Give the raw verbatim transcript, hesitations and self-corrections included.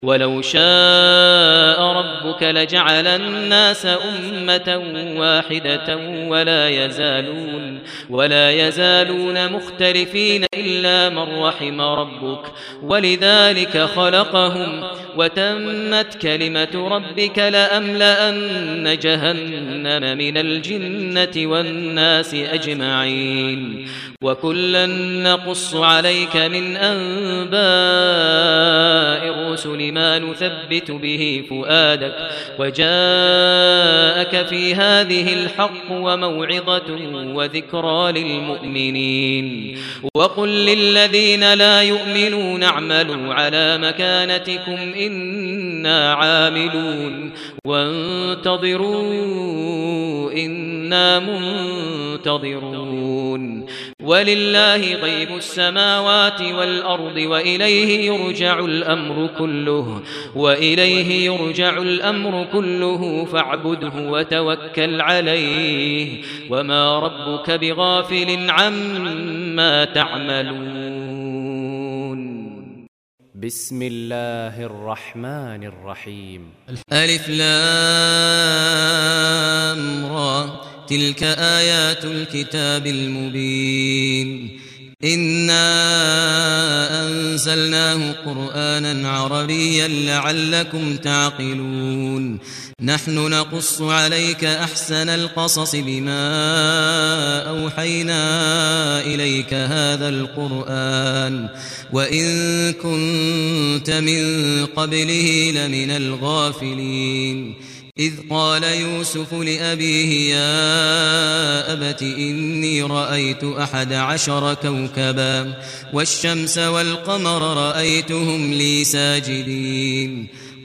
ولو شاء ربك لجعل الناس أمة واحدة ولا يزالون ولا يزالون مختلفين إلا من رحم ربك ولذلك خلقهم وتمت كلمة ربك لأملأن جهنم من الجنة والناس أجمعين وكلا نقص عليك من أنباء الرسل ما نثبت به فؤادك وجاءك في هذه الحق وموعظة وذكرى للمؤمنين وقل للذين لا يؤمنون اعملوا على مكانتكم إنا عاملون وانتظروا إنا منتظرون ولله غيب السماوات والأرض وإليه يرجع الأمر كله وإليه يرجع الأمر كله فاعبده وتوكل عليه وما ربك بغافل عما تعملون. بسم الله الرحمن الرحيم. ألف لام را تلك آيات الكتاب المبين إنا أنزلناه قرآنا عربيا لعلكم تعقلون نحن نقص عليك أحسن القصص بما أوحينا إليك هذا القرآن وإن كنت من قبله لمن الغافلين إذ قال يوسف لأبيه يا أبت إني رأيت أحد عشر كوكبا والشمس والقمر رأيتهم لي ساجدين